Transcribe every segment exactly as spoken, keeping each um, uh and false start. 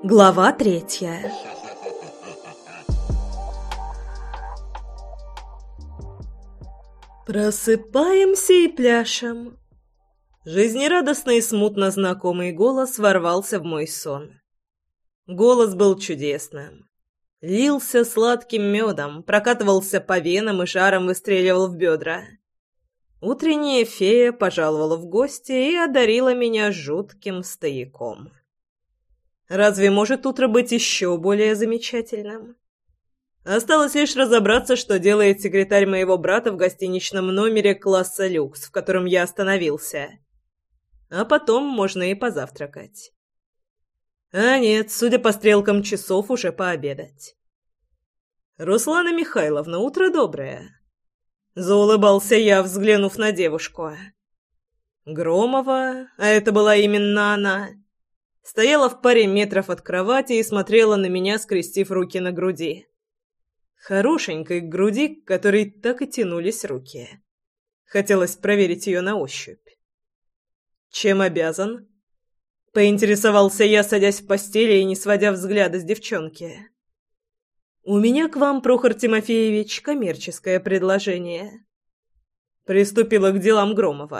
Глава третья. Просыпаемся и пляшем. Жизнерадостный и смутно знакомый голос ворвался в мой сон. Голос был чудесным. Лился сладким медом, прокатывался по венам и шаром выстреливал в бедра. Утренняя фея пожаловала в гости и одарила меня жутким стояком. Разве может утро быть еще более замечательным? Осталось лишь разобраться, что делает секретарь моего брата в гостиничном номере класса люкс, в котором я остановился. А потом можно и позавтракать. А нет, судя по стрелкам часов, уже пообедать. «Руслана Михайловна, утро доброе!» Заулыбался я, взглянув на девушку. Громова, а это была именно она, стояла в паре метров от кровати и смотрела на меня, скрестив руки на груди. Хорошенькой груди, к которой так и тянулись руки. Хотелось проверить ее на ощупь. «Чем обязан?» — поинтересовался я, садясь в постели и не сводя взгляда с девчонки. «У меня к вам, Прохор Тимофеевич, коммерческое предложение». Приступила к делам Громова.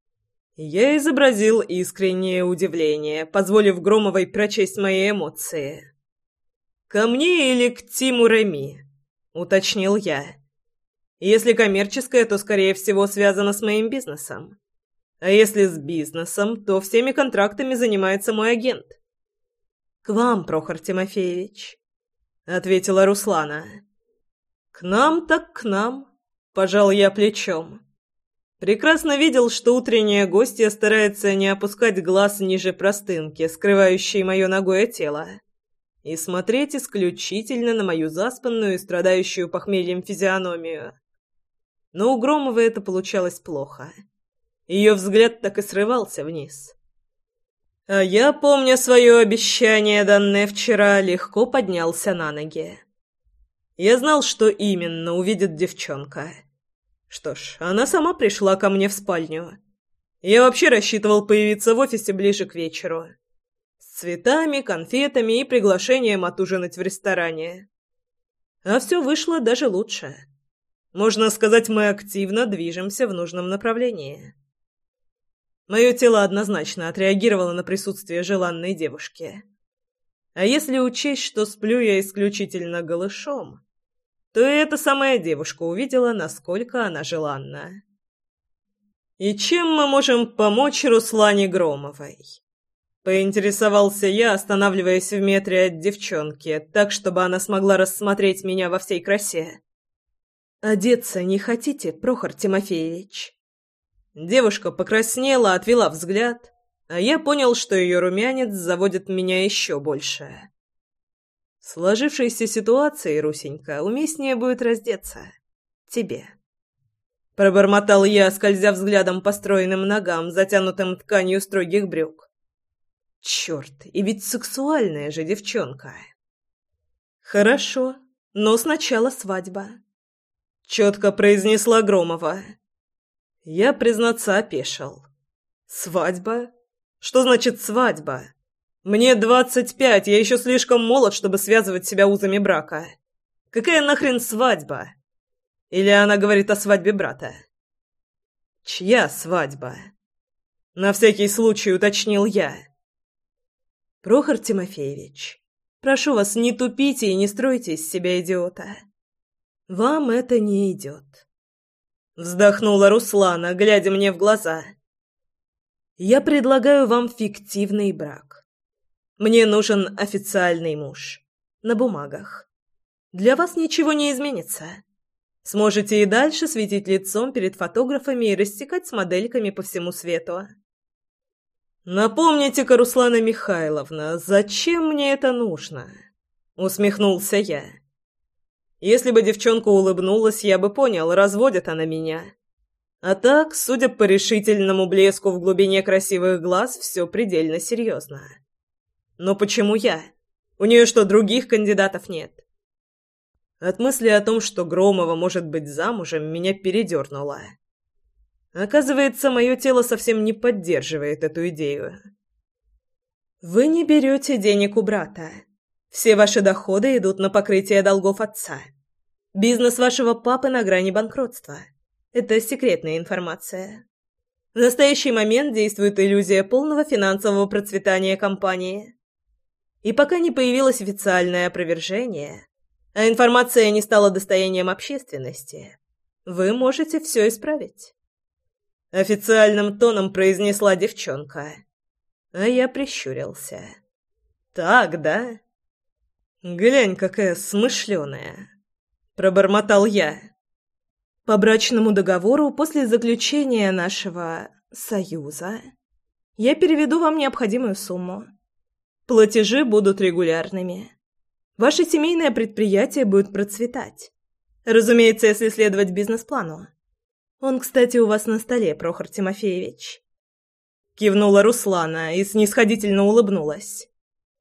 Я изобразил искреннее удивление, позволив Громовой прочесть мои эмоции. «Ко мне или к Тиму Реми?» — уточнил я. «Если коммерческое, то, скорее всего, связано с моим бизнесом. А если с бизнесом, то всеми контрактами занимается мой агент». «К вам, Прохор Тимофеевич», — ответила Руслана. «К нам так к нам», — пожал я плечом. Прекрасно видел, что утренняя гостья старается не опускать глаз ниже простынки, скрывающей мое нагое тело, и смотреть исключительно на мою заспанную и страдающую похмельем физиономию. Но у Громовой это получалось плохо. Ее взгляд так и срывался вниз. А я, помня свое обещание, данное вчера, легко поднялся на ноги. Я знал, что именно увидит девчонка. Что ж, она сама пришла ко мне в спальню. Я вообще рассчитывал появиться в офисе ближе к вечеру. С цветами, конфетами и приглашением отужинать в ресторане. А все вышло даже лучше. Можно сказать, мы активно движемся в нужном направлении. Мое тело однозначно отреагировало на присутствие желанной девушки. А если учесть, что сплю я исключительно голышом, то и эта самая девушка увидела, насколько она желанна. «И чем мы можем помочь Руслане Громовой?» — поинтересовался я, останавливаясь в метре от девчонки, так, чтобы она смогла рассмотреть меня во всей красе. «Одеться не хотите, Прохор Тимофеевич?» Девушка покраснела, отвела взгляд, а я понял, что ее румянец заводит меня еще больше. В сложившейся ситуации, Русенька, уместнее будет раздеться. Тебе. Пробормотал я, скользя взглядом по стройным ногам, затянутым тканью строгих брюк. Черт, и ведь сексуальная же девчонка. Хорошо, но сначала свадьба. Четко произнесла Громова. Я, признаться, опешил. Свадьба? Что значит свадьба? Мне двадцать пять, я еще слишком молод, чтобы связывать себя узами брака. Какая нахрен свадьба? Или она говорит о свадьбе брата? Чья свадьба? На всякий случай уточнил я. Прохор Тимофеевич, прошу вас, не тупите и не стройте из себя идиота. Вам это не идет. Вздохнула Руслана, глядя мне в глаза. Я предлагаю вам фиктивный брак. Мне нужен официальный муж. На бумагах. Для вас ничего не изменится. Сможете и дальше светить лицом перед фотографами и рассекать с модельками по всему свету. «Напомните-ка, Руслана Михайловна, зачем мне это нужно?» — усмехнулся я. Если бы девчонка улыбнулась, я бы понял, разводит она меня. А так, судя по решительному блеску в глубине красивых глаз, все предельно серьезно. Но почему я? У нее что, других кандидатов нет? От мысли о том, что Громова может быть замужем, меня передернуло. Оказывается, мое тело совсем не поддерживает эту идею. Вы не берете денег у брата. Все ваши доходы идут на покрытие долгов отца. Бизнес вашего папы на грани банкротства. Это секретная информация. В настоящий момент действует иллюзия полного финансового процветания компании. И пока не появилось официальное опровержение, а информация не стала достоянием общественности, вы можете все исправить. Официальным тоном произнесла девчонка. А я прищурился. Так, да? Глянь, какая смышленая. Пробормотал я. По брачному договору после заключения нашего союза я переведу вам необходимую сумму. Платежи будут регулярными. Ваше семейное предприятие будет процветать. Разумеется, если следовать бизнес-плану. Он, кстати, у вас на столе, Прохор Тимофеевич. Кивнула Руслана и снисходительно улыбнулась.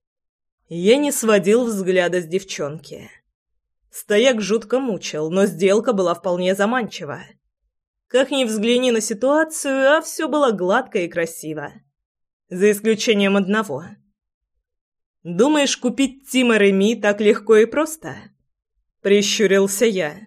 Я не сводил взгляда с девчонки. Стояк жутко мучил, но сделка была вполне заманчива. Как ни взгляни на ситуацию, а все было гладко и красиво. За исключением одного. «Думаешь, купить Тима Реми так легко и просто?» Прищурился я.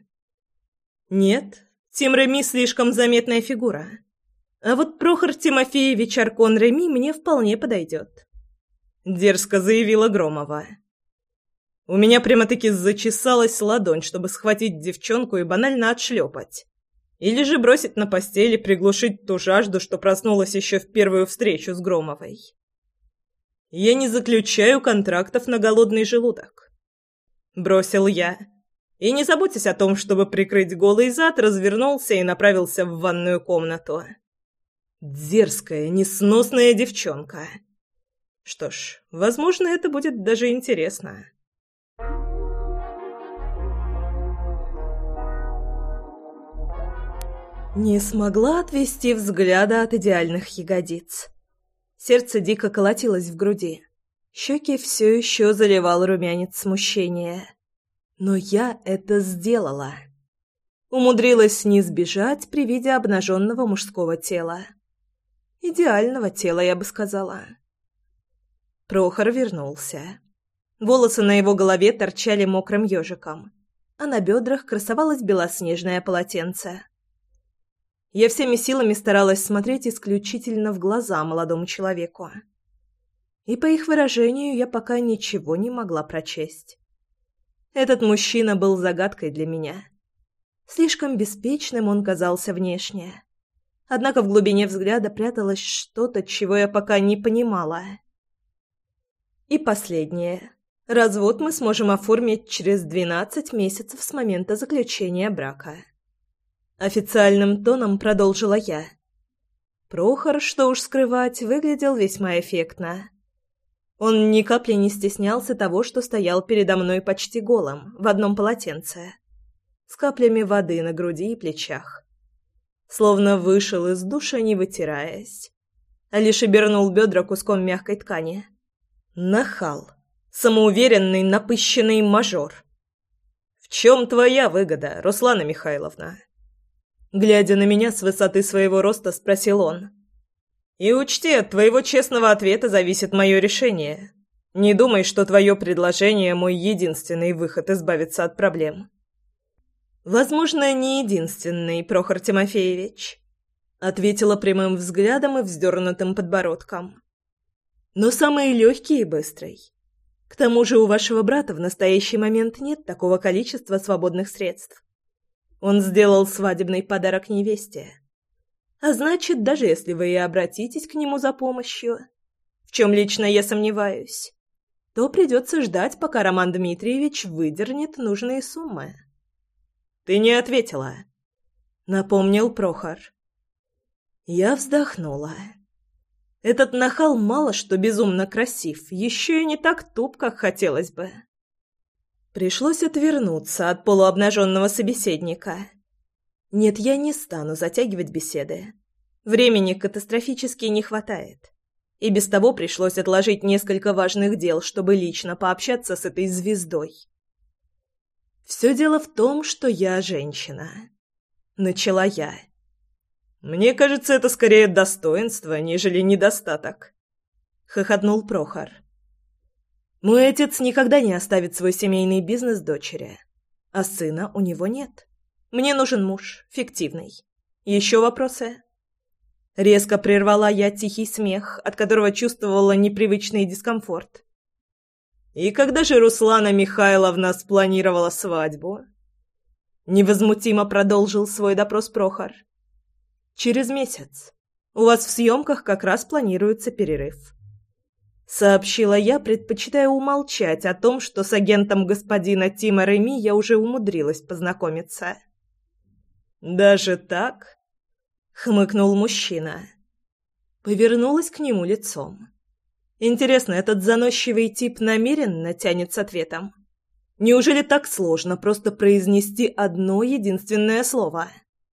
«Нет, Тим Реми слишком заметная фигура. А вот Прохор Тимофеевич Аркон Реми мне вполне подойдет», — дерзко заявила Громова. У меня прямо-таки зачесалась ладонь, чтобы схватить девчонку и банально отшлепать. Или же бросить на постель и приглушить ту жажду, что проснулась еще в первую встречу с Громовой. «Я не заключаю контрактов на голодный желудок», — бросил я. И, не заботясь о том, чтобы прикрыть голый зад, развернулся и направился в ванную комнату. Дерзкая, несносная девчонка. Что ж, возможно, это будет даже интересно. Не смогла отвести взгляда от идеальных ягодиц. Сердце дико колотилось в груди. Щеки все еще заливал румянец смущения. Но я это сделала. Умудрилась не сбежать при виде обнаженного мужского тела. Идеального тела, я бы сказала. Прохор вернулся. Волосы на его голове торчали мокрым ежиком, а на бедрах красовалось белоснежное полотенце. Я всеми силами старалась смотреть исключительно в глаза молодому человеку. И по их выражению я пока ничего не могла прочесть. Этот мужчина был загадкой для меня. Слишком беспечным он казался внешне. Однако в глубине взгляда пряталось что-то, чего я пока не понимала. И последнее. Развод мы сможем оформить через двенадцать месяцев с момента заключения брака. Официальным тоном продолжила я. Прохор, что уж скрывать, выглядел весьма эффектно. Он ни капли не стеснялся того, что стоял передо мной почти голым, в одном полотенце, с каплями воды на груди и плечах. Словно вышел из душа, не вытираясь, а лишь обернул бедра куском мягкой ткани. Нахал, самоуверенный, напыщенный мажор. «В чем твоя выгода, Руслана Михайловна?» Глядя на меня с высоты своего роста, спросил он. «И учти, от твоего честного ответа зависит мое решение. Не думай, что твое предложение – мой единственный выход избавиться от проблем». «Возможно, не единственный, Прохор Тимофеевич», – ответила прямым взглядом и вздернутым подбородком. «Но самый легкий и быстрый. К тому же у вашего брата в настоящий момент нет такого количества свободных средств. Он сделал свадебный подарок невесте. А значит, даже если вы и обратитесь к нему за помощью, в чем лично я сомневаюсь, то придется ждать, пока Роман Дмитриевич выдернет нужные суммы». «Ты не ответила», — напомнил Прохор. Я вздохнула. Этот нахал мало что безумно красив, еще и не так туп, как хотелось бы. Пришлось отвернуться от полуобнаженного собеседника. Нет, я не стану затягивать беседы. Времени катастрофически не хватает. И без того пришлось отложить несколько важных дел, чтобы лично пообщаться с этой звездой. «Все дело в том, что я женщина», — начала я. «Мне кажется, это скорее достоинство, нежели недостаток». хохотнул Прохор. «Мой отец никогда не оставит свой семейный бизнес дочери, а сына у него нет. Мне нужен муж, фиктивный. Еще вопросы?» Резко прервала я тихий смех, от которого чувствовала непривычный дискомфорт. «И когда же Руслана Михайловна спланировала свадьбу?» Невозмутимо продолжил свой допрос Прохор. «Через месяц. У вас в съемках как раз планируется перерыв», — сообщила я, предпочитая умолчать о том, что с агентом господина Тима Реми я уже умудрилась познакомиться. «Даже так?» — хмыкнул мужчина. Повернулась к нему лицом. Интересно, этот заносчивый тип намеренно тянет с ответом? Неужели так сложно просто произнести одно единственное слово?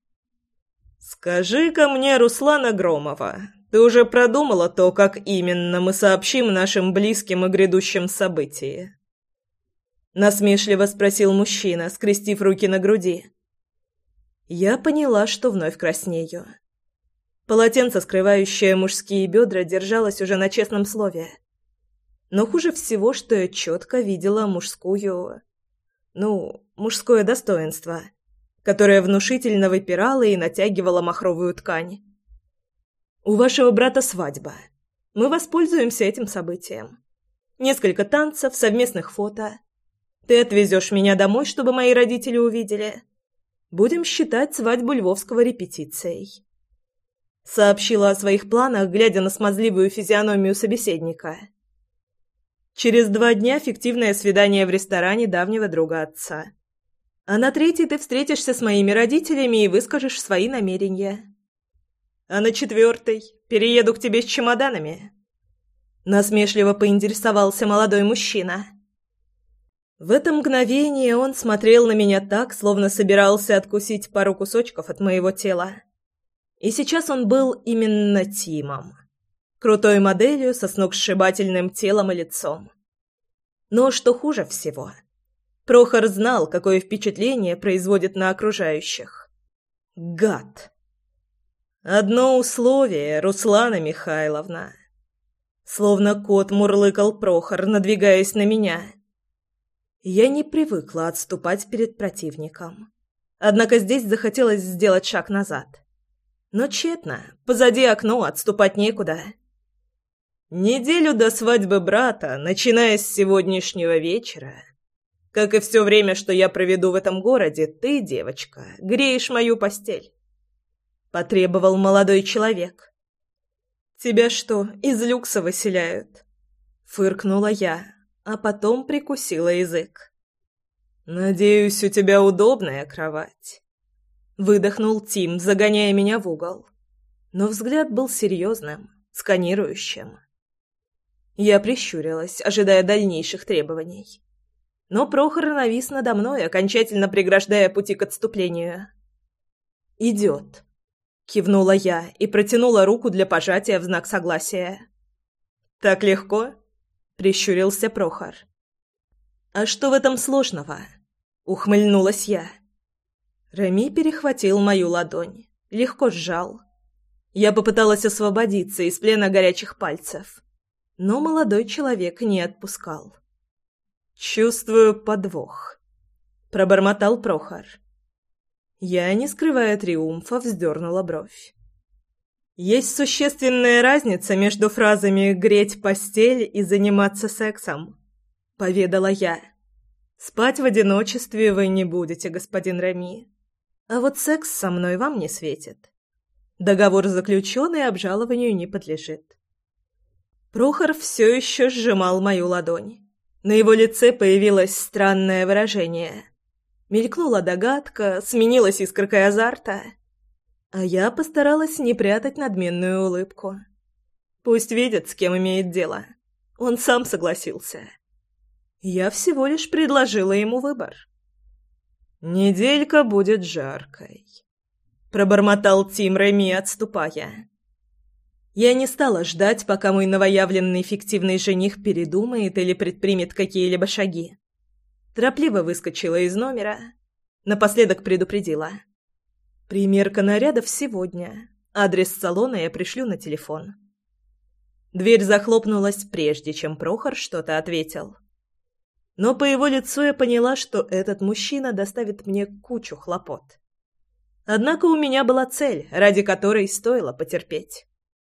«Скажи-ка мне, Руслана Громова, ты уже продумала то, как именно мы сообщим нашим близким о грядущем событии?» Насмешливо спросил мужчина, скрестив руки на груди. Я поняла, что вновь краснею. Полотенце, скрывающее мужские бедра, держалось уже на честном слове. Но хуже всего, что я четко видела мужскую... Ну, мужское достоинство, которое внушительно выпирало и натягивало махровую ткань. «У вашего брата свадьба. Мы воспользуемся этим событием. Несколько танцев, совместных фото. Ты отвезешь меня домой, чтобы мои родители увидели. Будем считать свадьбу Львовского репетицией», — сообщила о своих планах, глядя на смазливую физиономию собеседника. «Через два дня фиктивное свидание в ресторане давнего друга отца. А на третий ты встретишься с моими родителями и выскажешь свои намерения. А на четвертый перееду к тебе с чемоданами», — насмешливо поинтересовался молодой мужчина. В это мгновение он смотрел на меня так, словно собирался откусить пару кусочков от моего тела. И сейчас он был именно Тимом. Крутой моделью со сногсшибательным телом и лицом. Но что хуже всего, Прохор знал, какое впечатление производит на окружающих. Гад! «Одно условие, Руслана Михайловна». Словно кот мурлыкал Прохор, надвигаясь на меня. Я не привыкла отступать перед противником. Однако здесь захотелось сделать шаг назад. Но тщетно, позади окно, отступать некуда. «Неделю до свадьбы брата, начиная с сегодняшнего вечера, как и все время, что я проведу в этом городе, ты, девочка, греешь мою постель», — потребовал молодой человек. «Тебя что, из люкса выселяют?» — фыркнула я, а потом прикусила язык. «Надеюсь, у тебя удобная кровать», — выдохнул Тим, загоняя меня в угол. Но взгляд был серьезным, сканирующим. Я прищурилась, ожидая дальнейших требований. Но Прохор навис надо мной, окончательно преграждая пути к отступлению. «Идет», — кивнула я и протянула руку для пожатия в знак согласия. «Так легко?» — прищурился Прохор. «А что в этом сложного?» — ухмыльнулась я. Реми перехватил мою ладонь, легко сжал. Я попыталась освободиться из плена горячих пальцев, но молодой человек не отпускал. «Чувствую подвох», — пробормотал Прохор. Я, не скрывая триумфа, вздернула бровь. «Есть существенная разница между фразами «греть постель» и «заниматься сексом», — поведала я. «Спать в одиночестве вы не будете, господин Реми. А вот секс со мной вам не светит. Договор заключен и обжалованию не подлежит». Прохор все еще сжимал мою ладонь. На его лице появилось странное выражение. Мелькнула догадка, сменилась искоркой азарта. А я постаралась не прятать надменную улыбку. Пусть видит, с кем имеет дело. Он сам согласился. Я всего лишь предложила ему выбор. «Неделька будет жаркой», — пробормотал Тим Реми, отступая. Я не стала ждать, пока мой новоявленный фиктивный жених передумает или предпримет какие-либо шаги. Торопливо выскочила из номера, напоследок предупредила. «Примерка нарядов сегодня. Адрес салона я пришлю на телефон». Дверь захлопнулась, прежде чем Прохор что-то ответил. Но по его лицу я поняла, что этот мужчина доставит мне кучу хлопот. Однако у меня была цель, ради которой стоило потерпеть.